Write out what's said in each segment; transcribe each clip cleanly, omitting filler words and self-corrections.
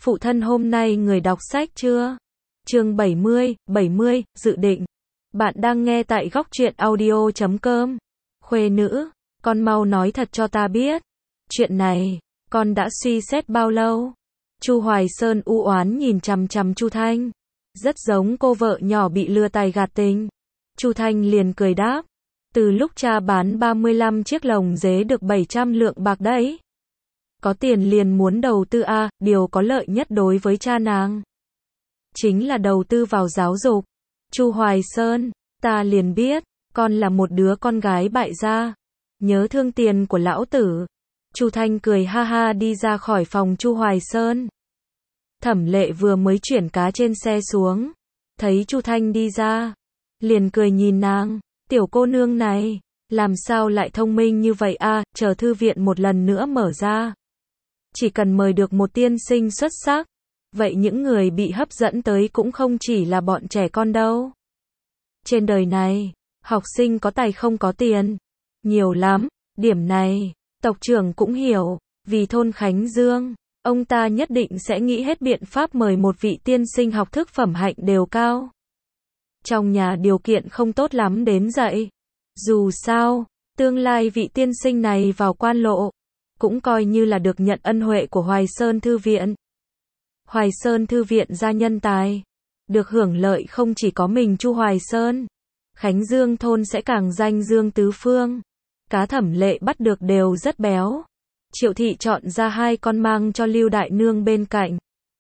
Phụ thân hôm nay người đọc sách chưa? Chương 70, dự định. Bạn đang nghe tại góc truyện audio.com. Khuê nữ, con mau nói thật cho ta biết. Chuyện này, con đã suy xét bao lâu? Chu Hoài Sơn u oán nhìn chằm chằm Chu Thanh. Rất giống cô vợ nhỏ bị lừa tài gạt tình. Chu Thanh liền cười đáp. Từ lúc cha bán 35 chiếc lồng dế được 700 lượng bạc đấy. Có tiền liền muốn đầu tư điều có lợi nhất đối với cha nàng. Chính là đầu tư vào giáo dục. Chu Hoài Sơn, ta liền biết, con là một đứa con gái bại gia. Nhớ thương tiền của lão tử. Chu Thanh cười ha ha đi ra khỏi phòng Chu Hoài Sơn. Thẩm Lệ vừa mới chuyển cá trên xe xuống. Thấy Chu Thanh đi ra. Liền cười nhìn nàng, tiểu cô nương này, làm sao lại thông minh như vậy chờ thư viện một lần nữa mở ra. Chỉ cần mời được một tiên sinh xuất sắc, vậy những người bị hấp dẫn tới cũng không chỉ là bọn trẻ con đâu. Trên đời này, học sinh có tài không có tiền, nhiều lắm, điểm này, tộc trưởng cũng hiểu, vì thôn Khánh Dương, ông ta nhất định sẽ nghĩ hết biện pháp mời một vị tiên sinh học thức phẩm hạnh đều cao. Trong nhà điều kiện không tốt lắm đến vậy. Dù sao, tương lai vị tiên sinh này vào quan lộ, cũng coi như là được nhận ân huệ của Hoài Sơn Thư viện. Hoài Sơn Thư viện ra nhân tài, được hưởng lợi không chỉ có mình Chu Hoài Sơn. Khánh Dương thôn sẽ càng danh dương tứ phương. Cá Thẩm Lệ bắt được đều rất béo. Triệu thị chọn ra 2 con mang cho Lưu Đại Nương bên cạnh.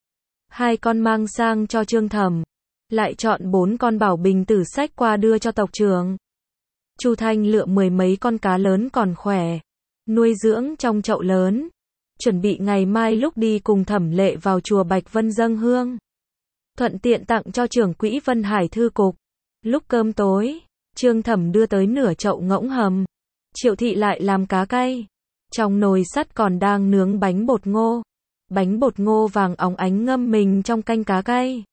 2 con mang sang cho Trương Thẩm. Lại chọn 4 con bảo bình tử sách qua đưa cho tộc trưởng. Chu Thanh lựa 10 mấy con cá lớn còn khỏe, nuôi dưỡng trong chậu lớn, chuẩn bị ngày mai lúc đi cùng Thẩm Lệ vào chùa Bạch Vân dâng hương, thuận tiện tặng cho trưởng quỹ Vân Hải thư cục. Lúc cơm tối, Trương Thẩm đưa tới nửa chậu ngỗng hầm, Triệu thị lại làm cá cay. Trong nồi sắt còn đang nướng bánh bột ngô vàng óng ánh ngâm mình trong canh cá cay.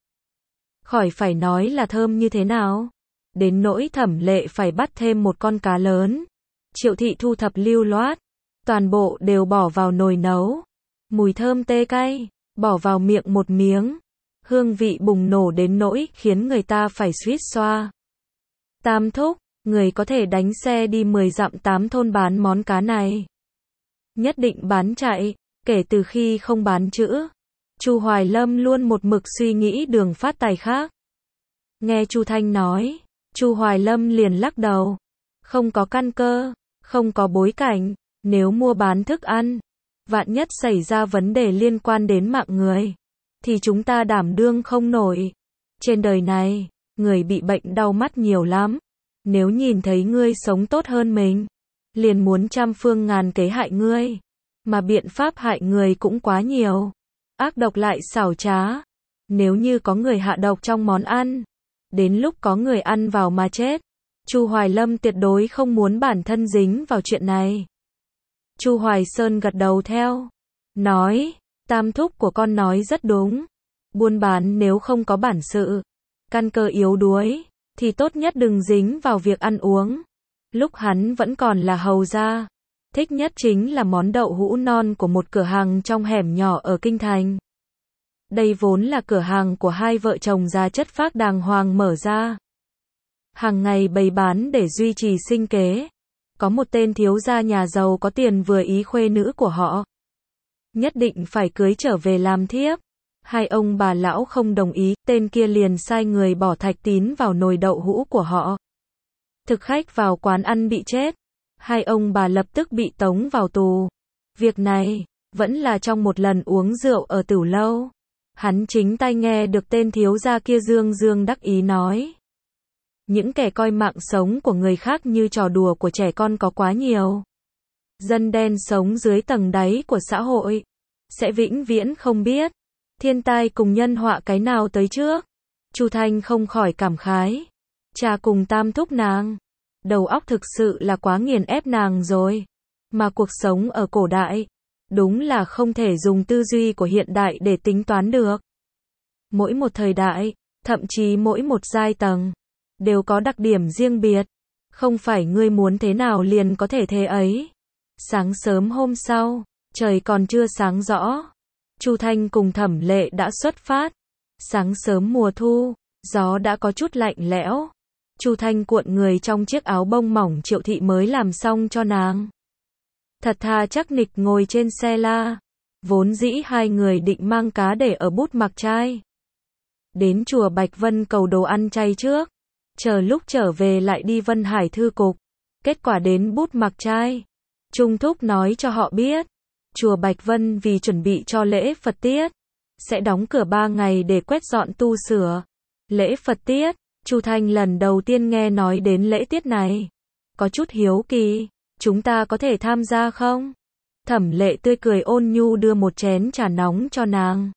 Khỏi phải nói là thơm như thế nào. Đến nỗi Thẩm Lệ phải bắt thêm một con cá lớn. Triệu thị thu thập lưu loát, toàn bộ đều bỏ vào nồi nấu. Mùi thơm tê cay, bỏ vào miệng một miếng. Hương vị bùng nổ đến nỗi khiến người ta phải suýt xoa. Tam thúc, người có thể đánh xe đi 10 dặm 8 thôn bán món cá này. Nhất định bán chạy, kể từ khi không bán chữ. Chu Hoài Lâm luôn một mực suy nghĩ đường phát tài khác. Nghe Chu Thanh nói, Chu Hoài Lâm liền lắc đầu. Không có căn cơ, không có bối cảnh, nếu mua bán thức ăn, vạn nhất xảy ra vấn đề liên quan đến mạng người, thì chúng ta đảm đương không nổi. Trên đời này, người bị bệnh đau mắt nhiều lắm. Nếu nhìn thấy ngươi sống tốt hơn mình, liền muốn trăm phương ngàn kế hại ngươi. Mà biện pháp hại người cũng quá nhiều. Ác độc lại xảo trá. Nếu như có người hạ độc trong món ăn, đến lúc có người ăn vào mà chết, Chu Hoài Lâm tuyệt đối không muốn bản thân dính vào chuyện này. Chu Hoài Sơn gật đầu theo, nói, tam thúc của con nói rất đúng. Buôn bán nếu không có bản sự, căn cơ yếu đuối, thì tốt nhất đừng dính vào việc ăn uống. Lúc hắn vẫn còn là hầu gia, thích nhất chính là món đậu hũ non của một cửa hàng trong hẻm nhỏ ở Kinh Thành. Đây vốn là cửa hàng của 2 vợ chồng già chất phác đàng hoàng mở ra. Hàng ngày bày bán để duy trì sinh kế. Có một tên thiếu gia nhà giàu có tiền vừa ý khuê nữ của họ. Nhất định phải cưới trở về làm thiếp. 2 ông bà lão không đồng ý, tên kia liền sai người bỏ thạch tín vào nồi đậu hũ của họ. Thực khách vào quán ăn bị chết. 2 ông bà lập tức bị tống vào tù. Việc này, vẫn là trong một lần uống rượu ở Tửu Lâu. Hắn chính tai nghe được tên thiếu gia kia dương dương đắc ý nói. Những kẻ coi mạng sống của người khác như trò đùa của trẻ con có quá nhiều. Dân đen sống dưới tầng đáy của xã hội, sẽ vĩnh viễn không biết, thiên tai cùng nhân họa cái nào tới trước. Chu Thanh không khỏi cảm khái. Cha cùng tam thúc nàng, đầu óc thực sự là quá nghiền ép nàng rồi. Mà cuộc sống ở cổ đại, đúng là không thể dùng tư duy của hiện đại để tính toán được. Mỗi một thời đại, thậm chí mỗi một giai tầng, đều có đặc điểm riêng biệt. Không phải ngươi muốn thế nào liền có thể thế ấy. Sáng sớm hôm sau, trời còn chưa sáng rõ. Chu Thanh cùng Thẩm Lệ đã xuất phát. Sáng sớm mùa thu, gió đã có chút lạnh lẽo. Chu Thanh cuộn người trong chiếc áo bông mỏng Triệu Thị mới làm xong cho nàng. Thật thà chắc nịch ngồi trên xe la. Vốn dĩ hai người định mang cá để ở Bút Mặc Trai. Đến chùa Bạch Vân cầu đồ ăn chay trước. Chờ lúc trở về lại đi Vân Hải Thư Cục. Kết quả đến Bút Mặc Trai. Trung Thúc nói cho họ biết. Chùa Bạch Vân vì chuẩn bị cho lễ Phật Tiết. Sẽ đóng cửa 3 ngày để quét dọn tu sửa. Lễ Phật Tiết. Chu Thanh lần đầu tiên nghe nói đến lễ tiết này. Có chút hiếu kỳ. Chúng ta có thể tham gia không? Thẩm Lệ tươi cười ôn nhu đưa một chén trà nóng cho nàng.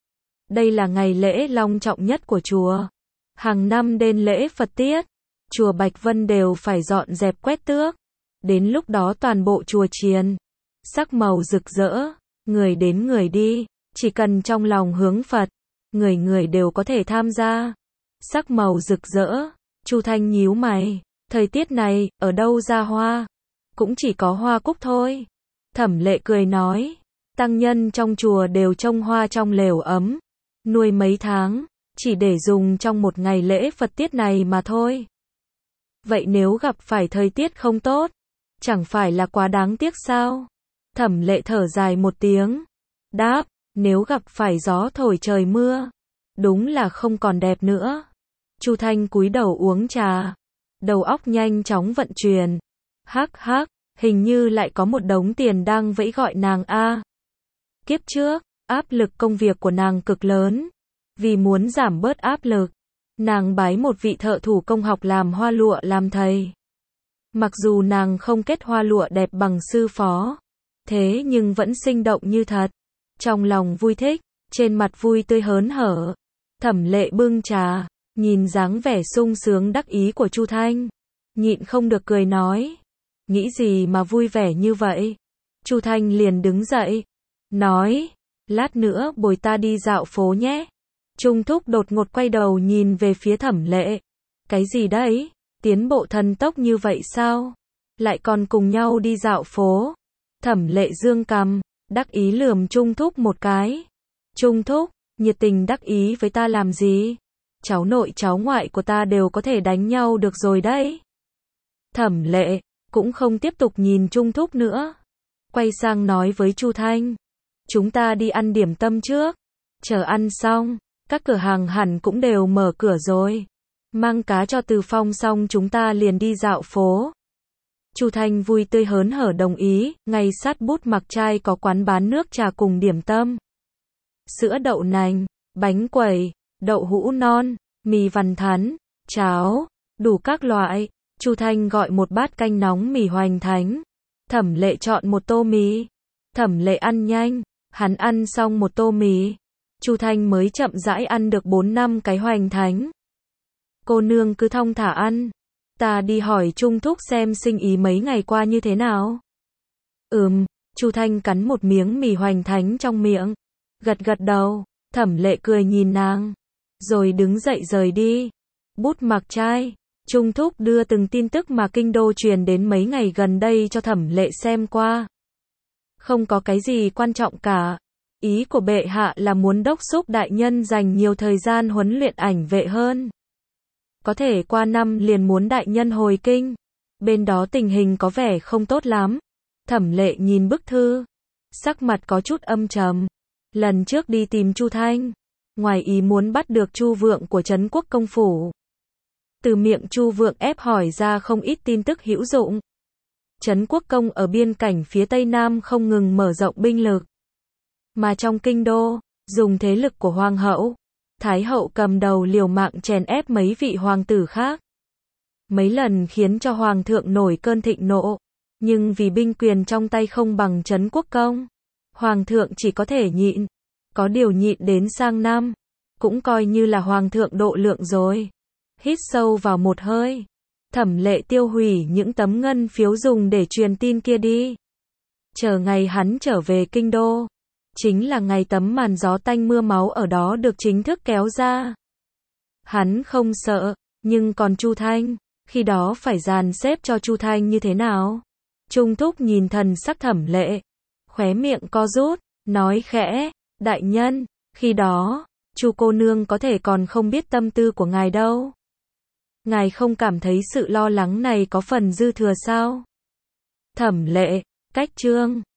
Đây là ngày lễ long trọng nhất của chùa. Hàng năm đến lễ Phật Tiết, chùa Bạch Vân đều phải dọn dẹp quét tước. Đến lúc đó toàn bộ chùa chiền, sắc màu rực rỡ, người đến người đi, chỉ cần trong lòng hướng Phật, người người đều có thể tham gia. Sắc màu rực rỡ, Chu Thanh nhíu mày, thời tiết này, ở đâu ra hoa? Cũng chỉ có hoa cúc thôi. Thẩm Lệ cười nói, tăng nhân trong chùa đều trồng hoa trong lều ấm, nuôi mấy tháng, chỉ để dùng trong một ngày lễ Phật Tiết này mà thôi. Vậy nếu gặp phải thời tiết không tốt, chẳng phải là quá đáng tiếc sao? Thẩm Lệ thở dài một tiếng, đáp, nếu gặp phải gió thổi trời mưa, đúng là không còn đẹp nữa. Chu Thanh cúi đầu uống trà, đầu óc nhanh chóng vận chuyển. Hắc hắc, hình như lại có một đống tiền đang vẫy gọi nàng a. Kiếp trước, áp lực công việc của nàng cực lớn. Vì muốn giảm bớt áp lực, nàng bái một vị thợ thủ công học làm hoa lụa làm thầy. Mặc dù nàng không kết hoa lụa đẹp bằng sư phó, thế nhưng vẫn sinh động như thật. Trong lòng vui thích, trên mặt vui tươi hớn hở. Thẩm Lệ bưng trà, nhìn dáng vẻ sung sướng đắc ý của Chu Thanh, nhịn không được cười nói, nghĩ gì mà vui vẻ như vậy? Chu Thanh liền đứng dậy, nói, lát nữa bồi ta đi dạo phố nhé. Trung Thúc đột ngột quay đầu nhìn về phía Thẩm Lệ. Cái gì đấy? Tiến bộ thần tốc như vậy sao? Lại còn cùng nhau đi dạo phố. Thẩm Lệ dương cằm, đắc ý lườm Trung Thúc một cái. Trung Thúc, nhiệt tình đắc ý với ta làm gì? Cháu nội cháu ngoại của ta đều có thể đánh nhau được rồi đấy. Thẩm Lệ cũng không tiếp tục nhìn Trung Thúc nữa. Quay sang nói với Chu Thanh. Chúng ta đi ăn điểm tâm trước. Chờ ăn xong, các cửa hàng hẳn cũng đều mở cửa rồi. Mang cá cho Từ Phong xong chúng ta liền đi dạo phố. Chu Thanh vui tươi hớn hở đồng ý, ngay sát Bút Mặc Trai có quán bán nước trà cùng điểm tâm. Sữa đậu nành, bánh quẩy, đậu hũ non, mì vằn thắn, cháo, đủ các loại. Chu Thanh gọi một bát canh nóng mì hoành thánh. Thẩm Lệ chọn một tô mì. Thẩm Lệ ăn nhanh, hắn ăn xong một tô mì. Chu Thanh mới chậm rãi ăn được 4-5 cái hoành thánh. Cô nương cứ thong thả ăn. Ta đi hỏi Trung Thúc xem sinh ý mấy ngày qua như thế nào. Chu Thanh cắn một miếng mì hoành thánh trong miệng. Gật gật đầu, Thẩm Lệ cười nhìn nàng. Rồi đứng dậy rời đi. Bút Mặc Trai, Trung Thúc đưa từng tin tức mà kinh đô truyền đến mấy ngày gần đây cho Thẩm Lệ xem qua. Không có cái gì quan trọng cả. Ý của bệ hạ là muốn đốc thúc đại nhân dành nhiều thời gian huấn luyện ảnh vệ hơn. Có thể qua năm liền muốn đại nhân hồi kinh. Bên đó tình hình có vẻ không tốt lắm. Thẩm Lệ nhìn bức thư, sắc mặt có chút âm trầm. Lần trước đi tìm Chu Thanh, ngoài ý muốn bắt được Chu Vượng của Trấn Quốc công phủ. Từ miệng Chu Vượng ép hỏi ra không ít tin tức hữu dụng. Trấn Quốc công ở biên cảnh phía Tây Nam không ngừng mở rộng binh lực. Mà trong kinh đô, dùng thế lực của Hoàng hậu, Thái hậu cầm đầu liều mạng chèn ép mấy vị hoàng tử khác. Mấy lần khiến cho Hoàng thượng nổi cơn thịnh nộ. Nhưng vì binh quyền trong tay không bằng Trấn Quốc công, Hoàng thượng chỉ có thể nhịn. Có điều nhịn đến sang năm, cũng coi như là Hoàng thượng độ lượng rồi. Hít sâu vào một hơi. Thẩm Lệ tiêu hủy những tấm ngân phiếu dùng để truyền tin kia đi. Chờ ngày hắn trở về kinh đô, chính là ngày tấm màn gió tanh mưa máu ở đó được chính thức kéo ra. Hắn không sợ, nhưng còn Chu Thanh, khi đó phải dàn xếp cho Chu Thanh như thế nào? Trung Thúc nhìn thần sắc Thẩm Lệ, khóe miệng co rút, nói khẽ, Đại nhân, khi đó, Chu cô nương có thể còn không biết tâm tư của ngài đâu. Ngài không cảm thấy sự lo lắng này có phần dư thừa sao? Thẩm Lệ, cách chương